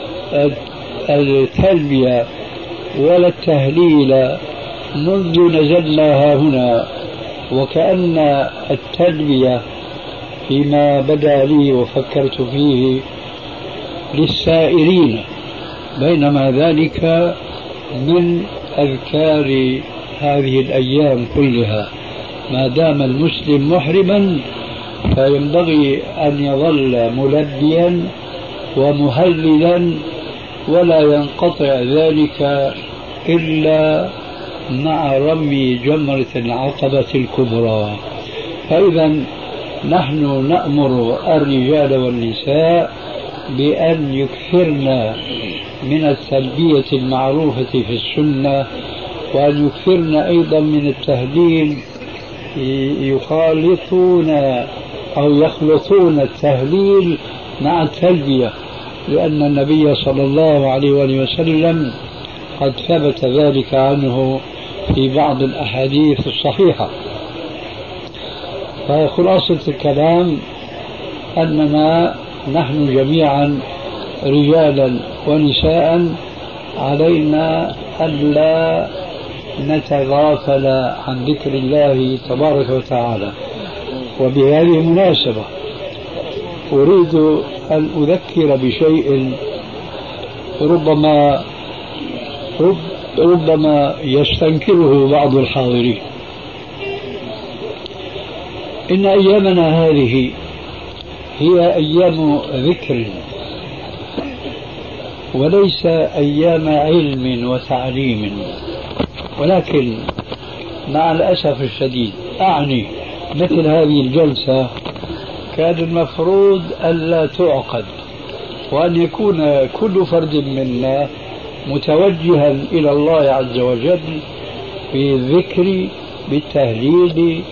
التلبية ولا التهليل منذ نزلنا هنا، وكأن التلبية فيما بدا لي وفكرت فيه للسائرين، بينما ذلك من أذكار هذه الأيام كلها. ما دام المسلم محرما فينبغي أن يظل ملبيا ومهللا، ولا ينقطع ذلك إلا مع رمي جمرة العقبة الكبرى. فإذا نحن نأمر الرجال والنساء بأن يكثرن من التلبية المعروفة في السنة، وأن يكثرن أيضا من التهليل، يخالطون أو يخلطون التهليل مع التلبية، لأن النبي صلى الله عليه وآله وسلم قد ثبت ذلك عنه في بعض الأحاديث الصحيحة. فخلاصة الكلام أننا نحن جميعا رجالا ونساء علينا ألا نتغافل عن ذكر الله تبارك وتعالى. وبهذه المناسبة أريد أن أذكر بشيء ربما يستنكره بعض الحاضرين. إن أيامنا هذه هي أيام ذكر وليس أيام علم وتعليم، ولكن مع الأسف الشديد أعني مثل هذه الجلسة كان المفروض ألا تعقد، وأن يكون كل فرد منا متوجها إلى الله عز وجل بالذكر بالتهليل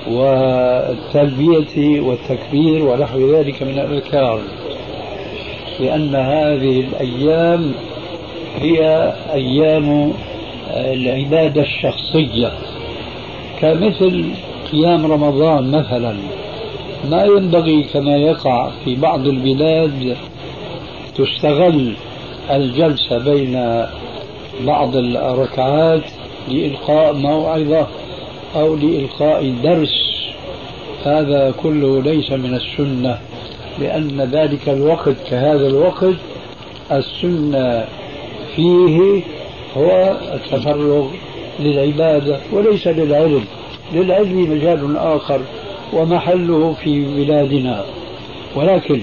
والتلبية والتكبير ونحو ذلك من الأذكار، لأن هذه الأيام هي أيام العبادة الشخصية، كمثل قيام رمضان مثلا. ما ينبغي كما يقع في بعض البلاد تستغل الجلسة بين بعض الركعات لإلقاء موعظة أو لإلقاء درس، هذا كله ليس من السنة، لأن ذلك الوقت كهذا الوقت السنة فيه هو التفرغ للعبادة وليس للعلم. للعلم مجال آخر ومحله في بلادنا، ولكن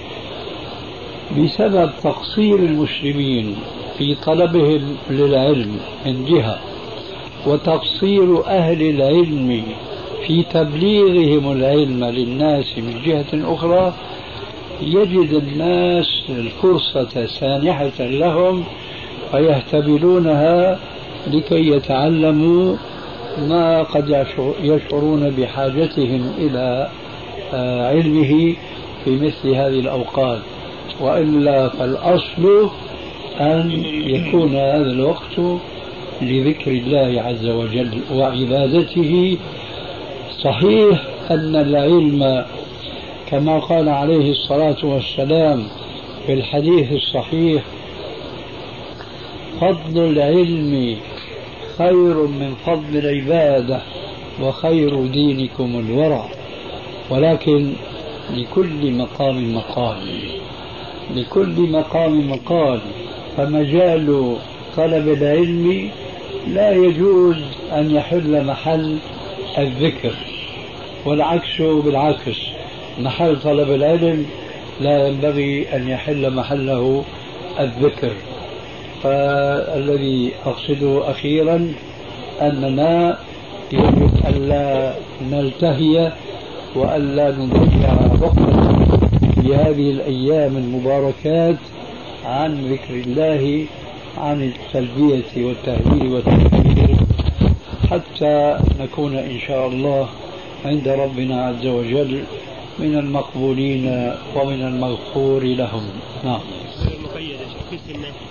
بسبب تقصير المسلمين في طلبهم للعلم من جهة، وتقصير أهل العلم في تبليغهم العلم للناس من جهة أخرى، يجد الناس الفرصة سانحة لهم فيهتبلونها لكي يتعلموا ما قد يشعرون بحاجتهم إلى علمه في مثل هذه الأوقات. وإلا فالأصل أن يكون هذا الوقت لذكر الله عز وجل وعبادته. صحيح أن العلم كما قال عليه الصلاة والسلام في الحديث الصحيح: فضل العلم خير من فضل العبادة وخير دينكم الورع. ولكن لكل مقام مقال، لكل مقام مقال. فمجال طلب العلم لا يجوز أن يحل محل الذكر، والعكس بالعكس. محل طلب العلم لا ينبغي أن يحل محله الذكر. فالذي أقصده أخيرا أننا يجب ألا نلتهي وألا نضيع وقتنا في هذه الأيام المباركات عن ذكر الله، عن التلبية والتهليل والتكبير، حتى نكون إن شاء الله عند ربنا عز وجل من المقبولين ومن المغفور لهم. نعم.